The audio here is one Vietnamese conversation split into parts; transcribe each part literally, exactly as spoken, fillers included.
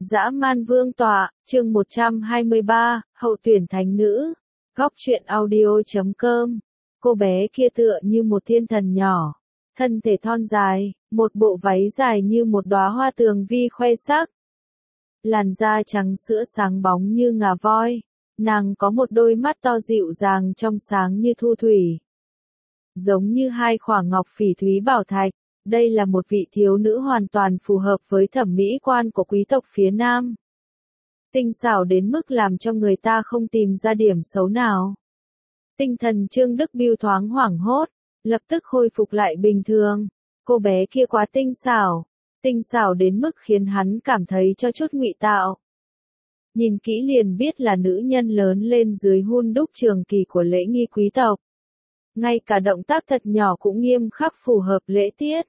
Dã man vương tọa, chương một trăm hai mươi ba, hậu tuyển thánh nữ. Góc truyện audio chấm com. Cô bé kia tựa như một thiên thần nhỏ, thân thể thon dài, một bộ váy dài như một đóa hoa tường vi khoe sắc. Làn da trắng sữa sáng bóng như ngà voi, nàng có một đôi mắt to dịu dàng trong sáng như thu thủy, giống như hai khỏa ngọc phỉ thúy bảo thạch. Đây là một vị thiếu nữ hoàn toàn phù hợp với thẩm mỹ quan của quý tộc phía Nam. Tinh xảo đến mức làm cho người ta không tìm ra điểm xấu nào. Tinh thần Trương Đức Bưu thoáng hoảng hốt, lập tức khôi phục lại bình thường. Cô bé kia quá tinh xảo, tinh xảo đến mức khiến hắn cảm thấy cho chút ngụy tạo. Nhìn kỹ liền biết là nữ nhân lớn lên dưới hun đúc trường kỳ của lễ nghi quý tộc. Ngay cả động tác thật nhỏ cũng nghiêm khắc phù hợp lễ tiết.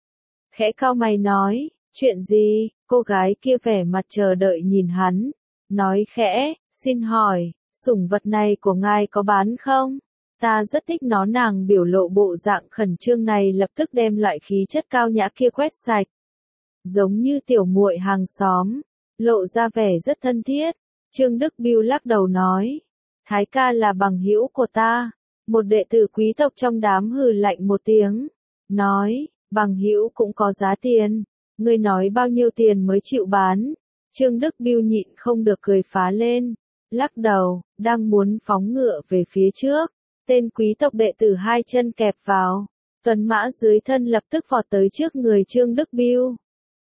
Khẽ cau mày nói, chuyện gì? Cô gái kia vẻ mặt chờ đợi nhìn hắn, nói khẽ, xin hỏi, sủng vật này của ngài có bán không? Ta rất thích nó. Nàng biểu lộ bộ dạng khẩn trương này lập tức đem loại khí chất cao nhã kia quét sạch. Giống như tiểu muội hàng xóm, lộ ra vẻ rất thân thiết. Trương Đức Bưu lắc đầu nói, Thái ca là bằng hữu của ta. Một đệ tử quý tộc trong đám hừ lạnh một tiếng, nói, bằng hữu cũng có giá tiền, ngươi nói bao nhiêu tiền mới chịu bán? Trương Đức Bưu nhịn không được cười phá lên, lắc đầu, đang muốn phóng ngựa về phía trước, tên quý tộc đệ tử hai chân kẹp vào, tuấn mã dưới thân lập tức vọt tới trước người Trương Đức Bưu.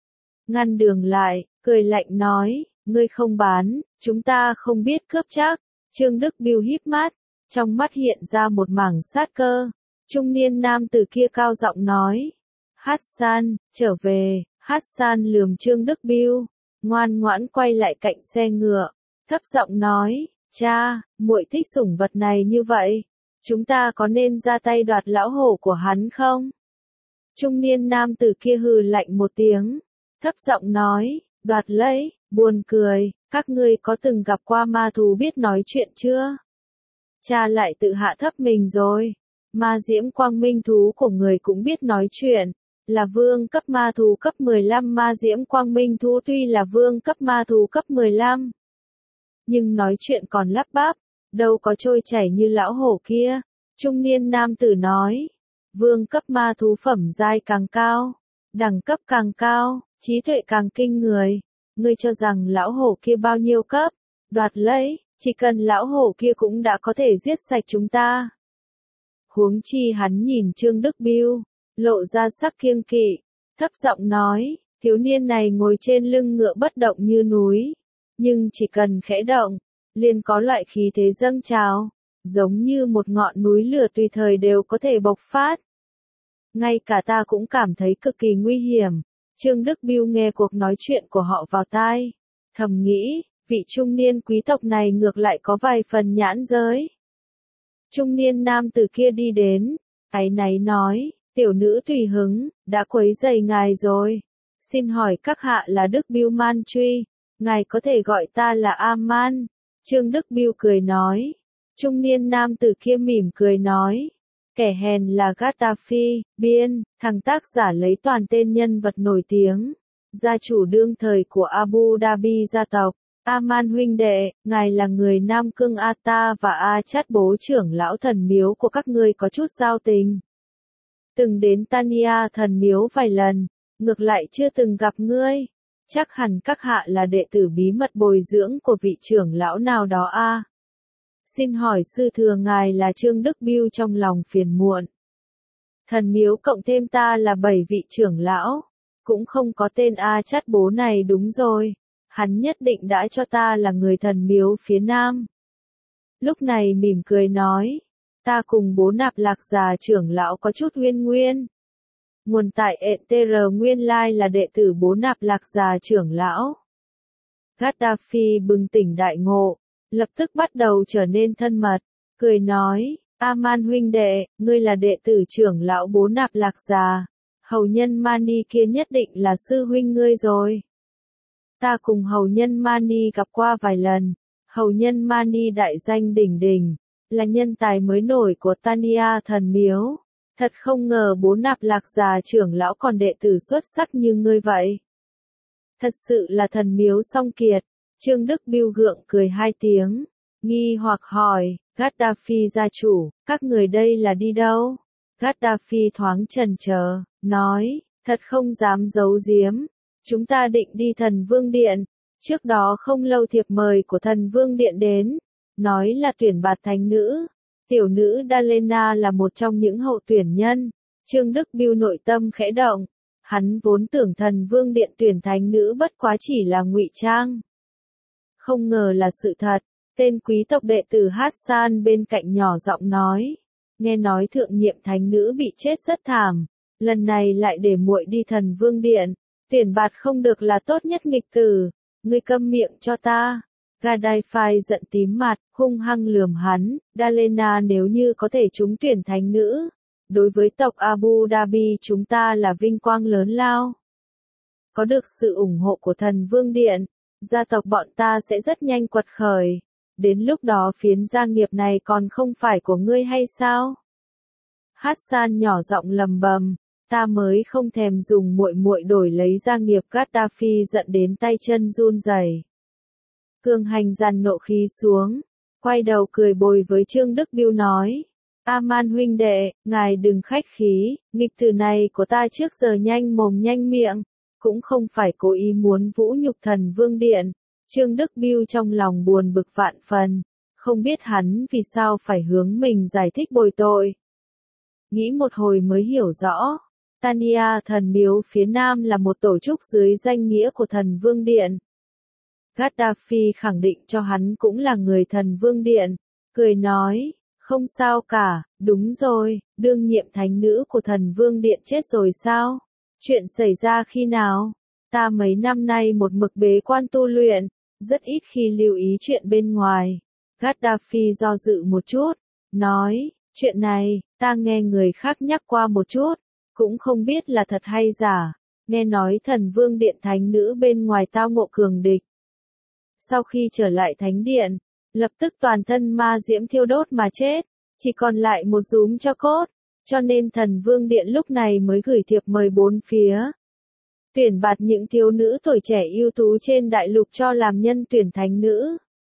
Ngăn đường lại, cười lạnh nói, ngươi không bán, chúng ta không biết cướp chắc. Trương Đức Bưu híp mắt, trong mắt hiện ra một mảng sát cơ. Trung niên nam tử kia cao giọng nói, Hassan, trở về. Hassan lườm Trương Đức Bưu, ngoan ngoãn quay lại cạnh xe ngựa, thấp giọng nói, cha, muội thích sủng vật này như vậy, chúng ta có nên ra tay đoạt lão hổ của hắn không? Trung niên nam tử kia hừ lạnh một tiếng, thấp giọng nói, đoạt lấy, buồn cười, các ngươi có từng gặp qua ma thú biết nói chuyện chưa? Cha lại tự hạ thấp mình rồi, ma diễm quang minh thú của người cũng biết nói chuyện. Là vương cấp ma thú cấp mười lăm. Ma diễm quang minh thú tuy là vương cấp ma thú cấp mười lăm, nhưng nói chuyện còn lắp bắp, đâu có trôi chảy như lão hổ kia. Trung niên nam tử nói, vương cấp ma thú phẩm giai càng cao, đẳng cấp càng cao, trí tuệ càng kinh người. Ngươi cho rằng lão hổ kia bao nhiêu cấp? Đoạt lấy, chỉ cần lão hổ kia cũng đã có thể giết sạch chúng ta. Huống chi hắn nhìn Trương Đức Bưu, lộ ra sắc kiêng kỵ, thấp giọng nói, thiếu niên này ngồi trên lưng ngựa bất động như núi, nhưng chỉ cần khẽ động, liền có loại khí thế dâng trào, giống như một ngọn núi lửa tùy thời đều có thể bộc phát. Ngay cả ta cũng cảm thấy cực kỳ nguy hiểm. Trương Đức Bưu nghe cuộc nói chuyện của họ vào tai, thầm nghĩ, vị trung niên quý tộc này ngược lại có vài phần nhãn giới. Trung niên nam tử kia đi đến, áy náy nói, tiểu nữ tùy hứng, đã quấy rầy ngài rồi. Xin hỏi các hạ là Đức Bưu Man Truy, ngài có thể gọi ta là A-man. Trương Đức Bưu cười nói. Trung niên nam tử kia mỉm cười nói, kẻ hèn là Gaddafi, biên, thằng tác giả lấy toàn tên nhân vật nổi tiếng, gia chủ đương thời của Abu Dhabi gia tộc. A-man huynh đệ, ngài là người Nam Cương Ata và A-chát bố trưởng lão thần miếu của các ngươi có chút giao tình. Từng đến Tania thần miếu vài lần, ngược lại chưa từng gặp ngươi. Chắc hẳn các hạ là đệ tử bí mật bồi dưỡng của vị trưởng lão nào đó a. À? Xin hỏi sư thừa ngài là Trương Đức Bưu trong lòng phiền muộn. Thần miếu cộng thêm ta là bảy vị trưởng lão, cũng không có tên A chát bố này. Đúng rồi, hắn nhất định đã cho ta là người thần miếu phía Nam. Lúc này mỉm cười nói, ta cùng bố nạp lạc già trưởng lão có chút uyên nguyên. Nguồn tại e tê rờ nguyên lai là đệ tử bố nạp lạc già trưởng lão. Gaddafi bừng tỉnh đại ngộ, lập tức bắt đầu trở nên thân mật, cười nói, A-man huynh đệ, ngươi là đệ tử trưởng lão bố nạp lạc già, hầu nhân Mani kia nhất định là sư huynh ngươi rồi. Ta cùng hầu nhân Mani gặp qua vài lần, hầu nhân Mani đại danh đỉnh đỉnh, là nhân tài mới nổi của Tania thần miếu. Thật không ngờ bố nạp lạc già trưởng lão còn đệ tử xuất sắc như ngươi vậy. Thật sự là thần miếu song kiệt. Trương Đức Biêu gượng cười hai tiếng, nghi hoặc hỏi, Gaddafi gia chủ, các người đây là đi đâu? Gaddafi thoáng chần chờ, nói, thật không dám giấu giếm, chúng ta định đi Thần Vương Điện. Trước đó không lâu thiệp mời của Thần Vương Điện đến, nói là tuyển bạt thánh nữ. Tiểu nữ Dalena là một trong những hậu tuyển nhân. Trương Đức Biêu nội tâm khẽ động, hắn vốn tưởng Thần Vương Điện tuyển thánh nữ bất quá chỉ là ngụy trang. Không ngờ là sự thật. Tên quý tộc đệ tử Hassan bên cạnh nhỏ giọng nói, nghe nói thượng nhiệm thánh nữ bị chết rất thảm, lần này lại để muội đi Thần Vương Điện, tuyển bạt không được là tốt nhất nghịch tử, ngươi câm miệng cho ta. Gaddafi giận tím mặt, hung hăng lườm hắn, Dalena nếu như có thể trúng tuyển thánh nữ, đối với tộc Abu Dhabi chúng ta là vinh quang lớn lao. Có được sự ủng hộ của Thần Vương Điện, gia tộc bọn ta sẽ rất nhanh quật khởi. Đến lúc đó phiến gia nghiệp này còn không phải của ngươi hay sao? Hassan nhỏ giọng lầm bầm, ta mới không thèm dùng muội muội đổi lấy gia nghiệp. Gaddafi giận đến tay chân run rẩy. Cường Hành dàn nộ khí xuống, quay đầu cười bồi với Trương Đức Biêu nói, Aman huynh đệ, ngài đừng khách khí, nghịch tử này của ta trước giờ nhanh mồm nhanh miệng, cũng không phải cố ý muốn vũ nhục Thần Vương Điện. Trương Đức Biêu trong lòng buồn bực vạn phần, không biết hắn vì sao phải hướng mình giải thích bồi tội. Nghĩ một hồi mới hiểu rõ, Tania thần miếu phía Nam là một tổ chức dưới danh nghĩa của Thần Vương Điện. Gaddafi khẳng định cho hắn cũng là người Thần Vương Điện, cười nói, không sao cả, đúng rồi, đương nhiệm thánh nữ của Thần Vương Điện chết rồi sao? Chuyện xảy ra khi nào? Ta mấy năm nay một mực bế quan tu luyện, rất ít khi lưu ý chuyện bên ngoài. Gaddafi do dự một chút, nói, chuyện này, ta nghe người khác nhắc qua một chút, cũng không biết là thật hay giả, nghe nói Thần Vương Điện thánh nữ bên ngoài tao ngộ cường địch. Sau khi trở lại thánh điện, lập tức toàn thân ma diễm thiêu đốt mà chết, chỉ còn lại một rúm cho cốt, cho nên Thần Vương Điện lúc này mới gửi thiệp mời bốn phía. Tuyển bạt những thiếu nữ tuổi trẻ ưu tú trên đại lục cho làm nhân tuyển thánh nữ.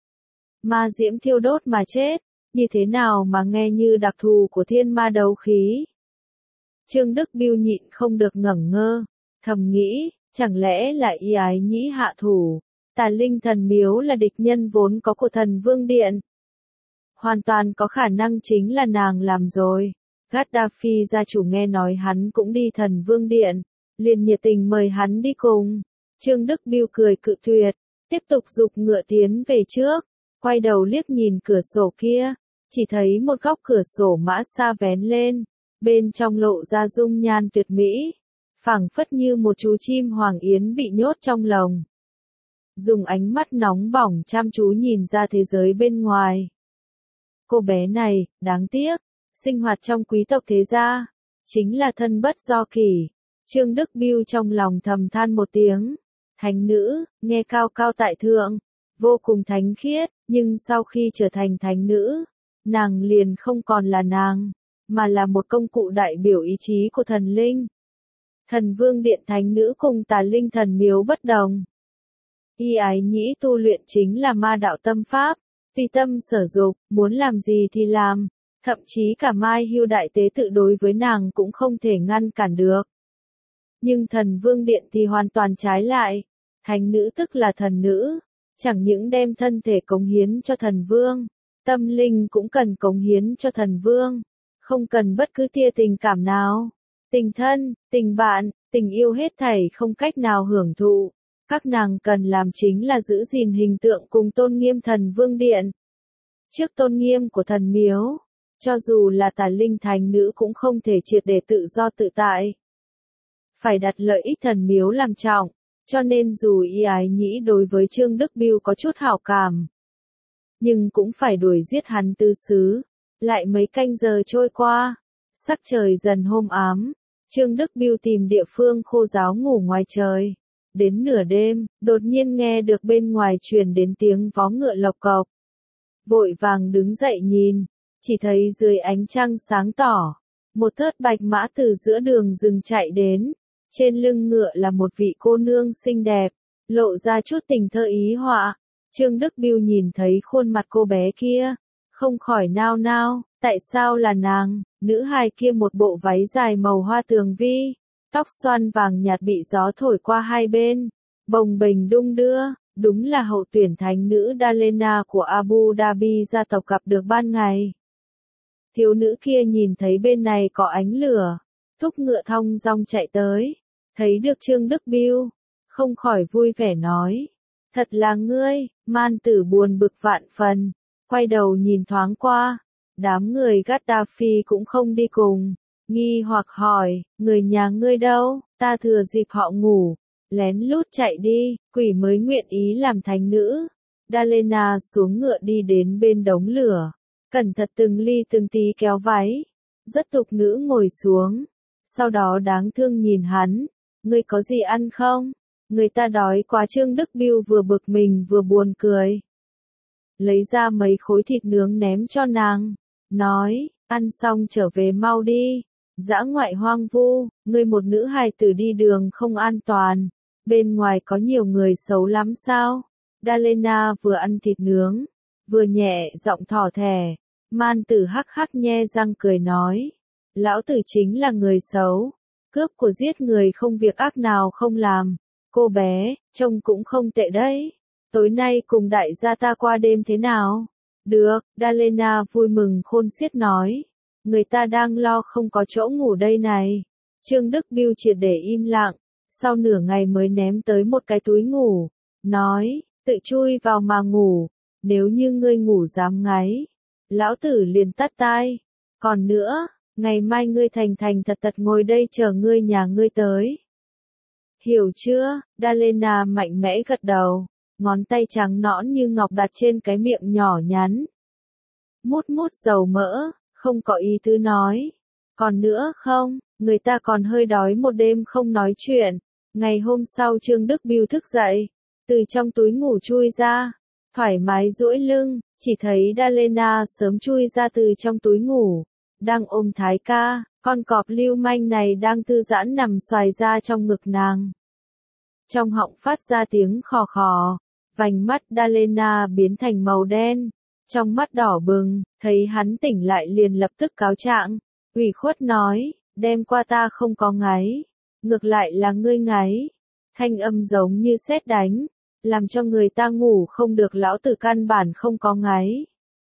Ma diễm thiêu đốt mà chết, như thế nào mà nghe như đặc thù của thiên ma đấu khí. Trương Đức Biêu nhịn không được ngẩn ngơ, thầm nghĩ, chẳng lẽ là Y Ái Nhĩ hạ thủ, Tà Linh thần miếu là địch nhân vốn có của Thần Vương Điện. Hoàn toàn có khả năng chính là nàng làm rồi. Gaddafi gia chủ nghe nói hắn cũng đi Thần Vương Điện, liền nhiệt tình mời hắn đi cùng. Trương Đức Biêu cười cự tuyệt, tiếp tục giục ngựa tiến về trước, quay đầu liếc nhìn cửa sổ kia, chỉ thấy một góc cửa sổ mã xa vén lên, bên trong lộ ra dung nhan tuyệt mỹ, phảng phất như một chú chim hoàng yến bị nhốt trong lồng. Dùng ánh mắt nóng bỏng chăm chú nhìn ra thế giới bên ngoài. Cô bé này, đáng tiếc, sinh hoạt trong quý tộc thế gia, chính là thân bất do kỷ. Trương Đức Biêu trong lòng thầm than một tiếng, thánh nữ, nghe cao cao tại thượng, vô cùng thánh khiết, nhưng sau khi trở thành thánh nữ, nàng liền không còn là nàng, mà là một công cụ đại biểu ý chí của thần linh. Thần Vương Điện thánh nữ cùng Tà Linh thần miếu bất đồng. Y Ái Nhĩ tu luyện chính là ma đạo tâm pháp, tùy tâm sở dục, muốn làm gì thì làm, thậm chí cả Mai Hưu đại tế tự đối với nàng cũng không thể ngăn cản được. Nhưng Thần Vương Điện thì hoàn toàn trái lại, thánh nữ tức là thần nữ, chẳng những đem thân thể cống hiến cho thần vương, tâm linh cũng cần cống hiến cho thần vương, không cần bất cứ tia tình cảm nào, tình thân, tình bạn, tình yêu hết thảy không cách nào hưởng thụ. Các nàng cần làm chính là giữ gìn hình tượng cùng tôn nghiêm Thần Vương Điện. Trước tôn nghiêm của thần miếu, cho dù là Tà Linh thánh nữ cũng không thể triệt để tự do tự tại. Phải đặt lợi ích thần miếu làm trọng, cho nên dù Y Ái Nhĩ đối với Trương Đức Biêu có chút hảo cảm, nhưng cũng phải đuổi giết hắn tứ xứ. Lại mấy canh giờ trôi qua, sắc trời dần hôm ám, Trương Đức Biêu tìm địa phương khô ráo ngủ ngoài trời. Đến nửa đêm, đột nhiên nghe được bên ngoài truyền đến tiếng vó ngựa lộc cộc. Vội vàng đứng dậy nhìn, chỉ thấy dưới ánh trăng sáng tỏ, một thớt bạch mã từ giữa đường rừng chạy đến, trên lưng ngựa là một vị cô nương xinh đẹp, lộ ra chút tình thơ ý họa. Trương Đức Biêu nhìn thấy khuôn mặt cô bé kia, không khỏi nao nao, tại sao là nàng? Nữ hài kia một bộ váy dài màu hoa tường vi, tóc xoăn vàng nhạt bị gió thổi qua hai bên, bồng bềnh đung đưa, đúng là hậu tuyển thánh nữ Dalena của Abu Dhabi gia tộc gặp được ban ngày. Thiếu nữ kia nhìn thấy bên này có ánh lửa, thúc ngựa thong dong chạy tới, thấy được Trương Đức Biêu, không khỏi vui vẻ nói, thật là ngươi. Man Tử buồn bực vạn phần, quay đầu nhìn thoáng qua, đám người Gaddafi cũng không đi cùng, nghi hoặc hỏi, người nhà ngươi đâu? Ta thừa dịp họ ngủ, lén lút chạy đi, quỷ mới nguyện ý làm thánh nữ. Dalena xuống ngựa đi đến bên đống lửa, cẩn thận từng ly từng tí kéo váy, rất tục nữ ngồi xuống, sau đó đáng thương nhìn hắn, ngươi có gì ăn không? Người ta đói quá. Trương Đức Biêu vừa bực mình vừa buồn cười, lấy ra mấy khối thịt nướng ném cho nàng, nói, ăn xong trở về mau đi, dã ngoại hoang vu, ngươi một nữ hài tử đi đường không an toàn, bên ngoài có nhiều người xấu lắm sao? Dalena vừa ăn thịt nướng, vừa nhẹ giọng thỏ thẻ. Man Tử hắc hắc nhe răng cười nói, lão tử chính là người xấu, cướp của giết người không việc ác nào không làm. Cô bé, trông cũng không tệ đấy. Tối nay cùng đại gia ta qua đêm thế nào? Được, Dalena vui mừng khôn xiết nói. Người ta đang lo không có chỗ ngủ đây này. Trương Đức Biêu triệt để im lặng, sau nửa ngày mới ném tới một cái túi ngủ, nói, tự chui vào mà ngủ, nếu như ngươi ngủ dám ngáy, lão tử liền tắt tai. Còn nữa, ngày mai ngươi thành thành thật thật ngồi đây chờ ngươi nhà ngươi tới. Hiểu chưa? Dalena mạnh mẽ gật đầu, ngón tay trắng nõn như ngọc đặt trên cái miệng nhỏ nhắn. Mút mút dầu mỡ, không có ý tứ nói. Còn nữa không, người ta còn hơi đói một đêm không nói chuyện. Ngày hôm sau Trương Đức Biêu thức dậy, từ trong túi ngủ chui ra, thoải mái duỗi lưng, chỉ thấy Dalena sớm chui ra từ trong túi ngủ, đang ôm Thái ca. Con cọp lưu manh này đang thư giãn nằm xoài ra trong ngực nàng. Trong họng phát ra tiếng khò khò, vành mắt Dalena biến thành màu đen, trong mắt đỏ bừng, thấy hắn tỉnh lại liền lập tức cáo trạng, ủy khuất nói, đêm qua ta không có ngáy, ngược lại là ngươi ngáy. Thanh âm giống như sét đánh, làm cho người ta ngủ không được. Lão tử căn bản không có ngáy.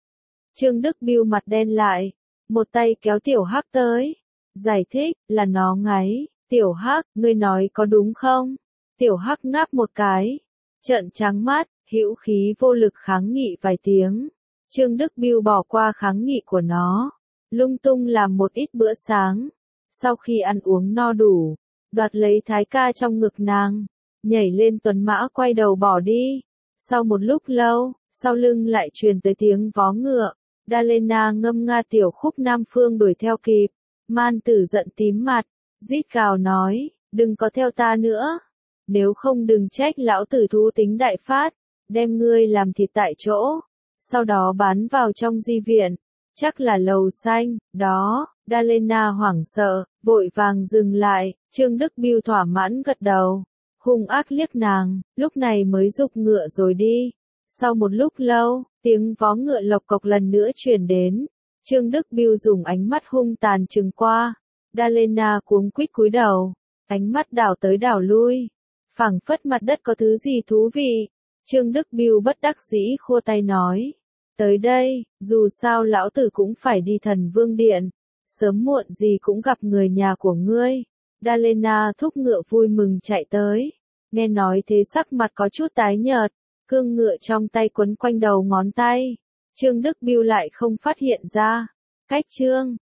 Trương Đức Biêu mặt đen lại, một tay kéo Tiểu Hắc tới, giải thích, là nó ngáy. Tiểu Hắc, ngươi nói có đúng không? Tiểu Hắc ngáp một cái, trợn trắng mắt, hữu khí vô lực kháng nghị vài tiếng. Trương Đức Biêu bỏ qua kháng nghị của nó, lung tung làm một ít bữa sáng. Sau khi ăn uống no đủ, đoạt lấy Thái ca trong ngực nàng, nhảy lên tuấn mã quay đầu bỏ đi. Sau một lúc lâu, sau lưng lại truyền tới tiếng vó ngựa. Dalena ngâm nga tiểu khúc Nam Phương đuổi theo kịp. Man Tử giận tím mặt, rít gào nói, đừng có theo ta nữa. Nếu không đừng trách lão tử thú tính đại phát, đem ngươi làm thịt tại chỗ. Sau đó bán vào trong di viện, chắc là lầu xanh, đó. Dalena hoảng sợ, vội vàng dừng lại. Trương Đức Biêu thỏa mãn gật đầu, hung ác liếc nàng, lúc này mới giục ngựa rồi đi. Sau một lúc lâu, tiếng vó ngựa lộc cộc lần nữa truyền đến. Trương Đức Biêu dùng ánh mắt hung tàn trừng qua. Dalena cuống quýt cúi đầu, ánh mắt đảo tới đảo lui, phảng phất mặt đất có thứ gì thú vị. Trương Đức Biêu bất đắc dĩ khua tay nói, tới đây, dù sao lão tử cũng phải đi Thần Vương Điện, sớm muộn gì cũng gặp người nhà của ngươi. Dalena thúc ngựa vui mừng chạy tới, nghe nói thế sắc mặt có chút tái nhợt, cương ngựa trong tay quấn quanh đầu ngón tay. Trương Đức Biêu lại không phát hiện ra. Cách chương